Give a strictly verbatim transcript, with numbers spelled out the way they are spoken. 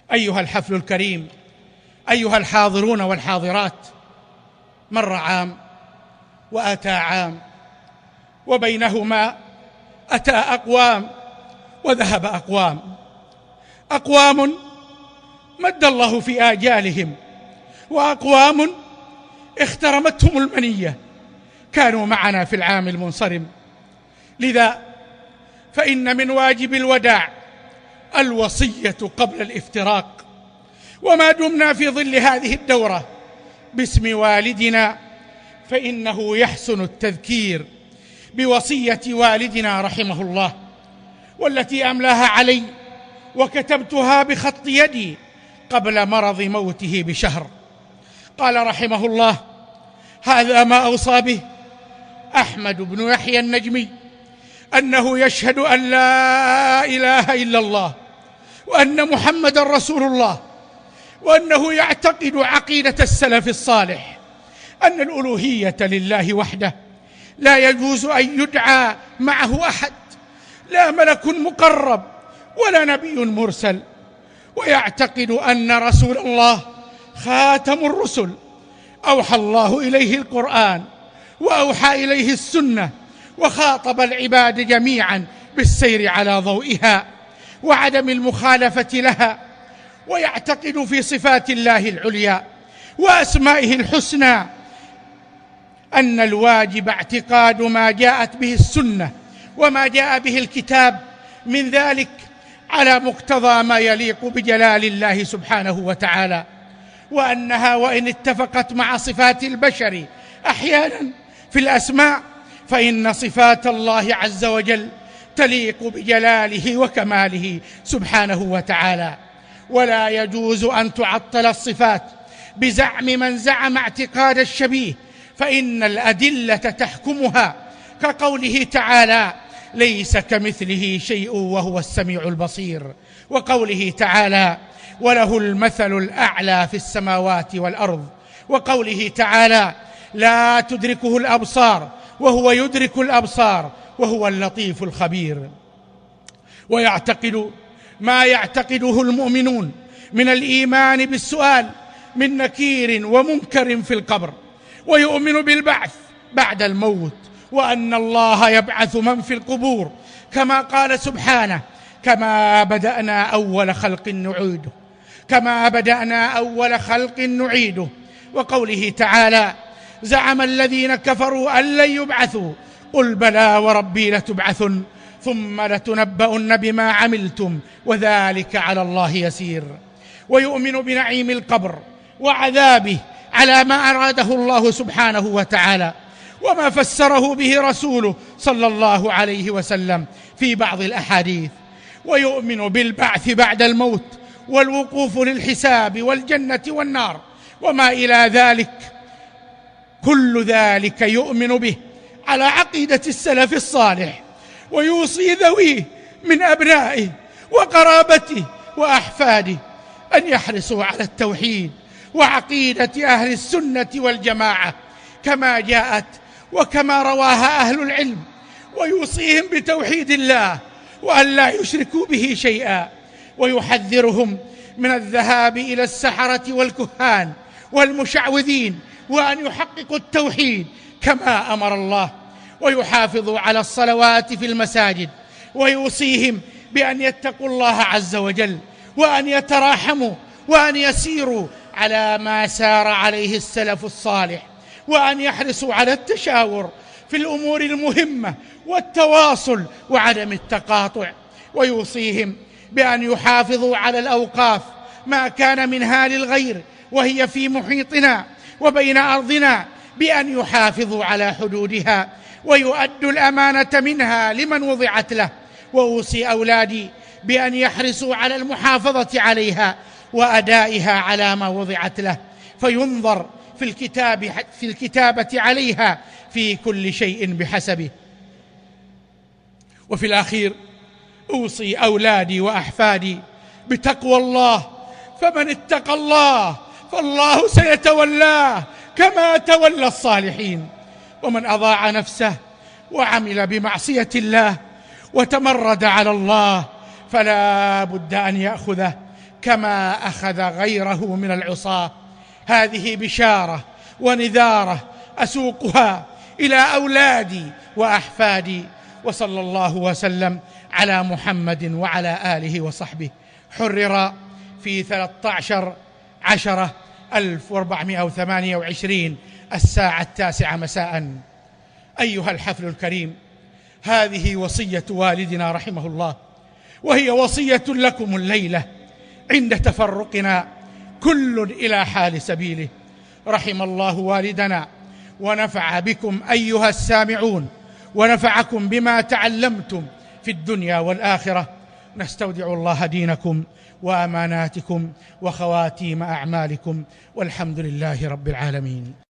أيها الحفل الكريم، أيها الحاضرون والحاضرات، مر عام وأتى عام، وبينهما أتى أقوام وذهب أقوام. أقوام مد الله في آجالهم، وأقوام اخترمتهم المنية كانوا معنا في العام المنصرم. لذا فإن من واجب الوداع الوصية قبل الافتراق. وما دمنا في ظل هذه الدورة باسم والدنا، فإنه يحسن التذكير بوصية والدنا رحمه الله، والتي أملاها علي وكتبتها بخط يدي قبل مرض موته بشهر. قال رحمه الله: هذا ما أوصى به أحمد بن يحيى النجمي، أنه يشهد أن لا إله إلا الله وأن محمد رسول الله، وأنه يعتقد عقيدة السلف الصالح أن الألوهية لله وحده، لا يجوز أن يدعى معه أحد، لا ملك مقرب ولا نبي مرسل، ويعتقد أن رسول الله خاتم الرسل، أوحى الله إليه القرآن وأوحى إليه السنة، وخاطب العباد جميعا بالسير على ضوئها وعدم المخالفة لها. ويعتقد في صفات الله العليا وأسمائه الحسنى أن الواجب اعتقاد ما جاءت به السنة وما جاء به الكتاب من ذلك على مقتضى ما يليق بجلال الله سبحانه وتعالى، وأنها وإن اتفقت مع صفات البشر أحيانا في الأسماء، فإن صفات الله عز وجل تليق بجلاله وكماله سبحانه وتعالى. ولا يجوز أن تعطل الصفات بزعم من زعم اعتقاد الشبيه، فإن الأدلة تحكمها، كقوله تعالى: ليس كمثله شيء وهو السميع البصير، وقوله تعالى: وله المثل الأعلى في السماوات والأرض، وقوله تعالى: لا تدركه الأبصار وهو يدرك الأبصار وهو اللطيف الخبير. ويعتقد ما يعتقده المؤمنون من الإيمان بالسؤال من نكير ومنكر في القبر، ويؤمن بالبعث بعد الموت، وأن الله يبعث من في القبور، كما قال سبحانه: كما بدأنا أول خلق نعيده كما بدأنا أول خلق نعيده وقوله تعالى: زعم الذين كفروا أن لن يبعثوا قل بلى وربي لتبعثن ثم لتنبؤن بما عملتم وذلك على الله يسير. ويؤمن بنعيم القبر وعذابه على ما أراده الله سبحانه وتعالى، وما فسره به رسوله صلى الله عليه وسلم في بعض الأحاديث. ويؤمن بالبعث بعد الموت والوقوف للحساب والجنة والنار وما إلى ذلك. كل ذلك يؤمن به على عقيدة السلف الصالح، ويوصي ذويه من أبنائه وقرابته وأحفاده أن يحرصوا على التوحيد وعقيدة أهل السنة والجماعة كما جاءت وكما رواها أهل العلم، ويوصيهم بتوحيد الله وأن لا يشركوا به شيئا، ويحذرهم من الذهاب إلى السحرة والكهان والمشعوذين، وأن يحققوا التوحيد كما أمر الله، ويحافظوا على الصلوات في المساجد، ويوصيهم بأن يتقوا الله عز وجل، وأن يتراحموا، وأن يسيروا على ما سار عليه السلف الصالح، وأن يحرصوا على التشاور في الأمور المهمة والتواصل وعدم التقاطع. ويوصيهم بأن يحافظوا على الأوقاف ما كان منها للغير وهي في محيطنا وبين أرضنا، بأن يحافظوا على حدودها ويؤدوا الأمانة منها لمن وضعت له. وأوصي أولادي بأن يحرصوا على المحافظة عليها وأدائها على ما وضعت له، فينظر في الكتاب في الكتابة عليها في كل شيء بحسبه. وفي الأخير أوصي أولادي وأحفادي بتقوى الله، فمن اتقى الله فالله سيتولاه كما تولى الصالحين، ومن أضاع نفسه وعمل بمعصية الله وتمرد على الله فلا بد أن يأخذه كما أخذ غيره من العصاة. هذه بشارة ونذارة أسوقها إلى أولادي وأحفادي. وصلى الله وسلم على محمد وعلى آله وصحبه. حرر في ثلاثة عشر عشرة ألف وأربعمائة وثمانية وعشرين الساعة التاسعة مساء. أيها الحفل الكريم، هذه وصية والدنا رحمه الله، وهي وصية لكم الليلة عند تفرقنا كل إلى حال سبيله. رحم الله والدنا ونفع بكم أيها السامعون، ونفعكم بما تعلمتم في الدنيا والآخرة. نستودع الله دينكم وأماناتكم وخواتيم أعمالكم، والحمد لله رب العالمين.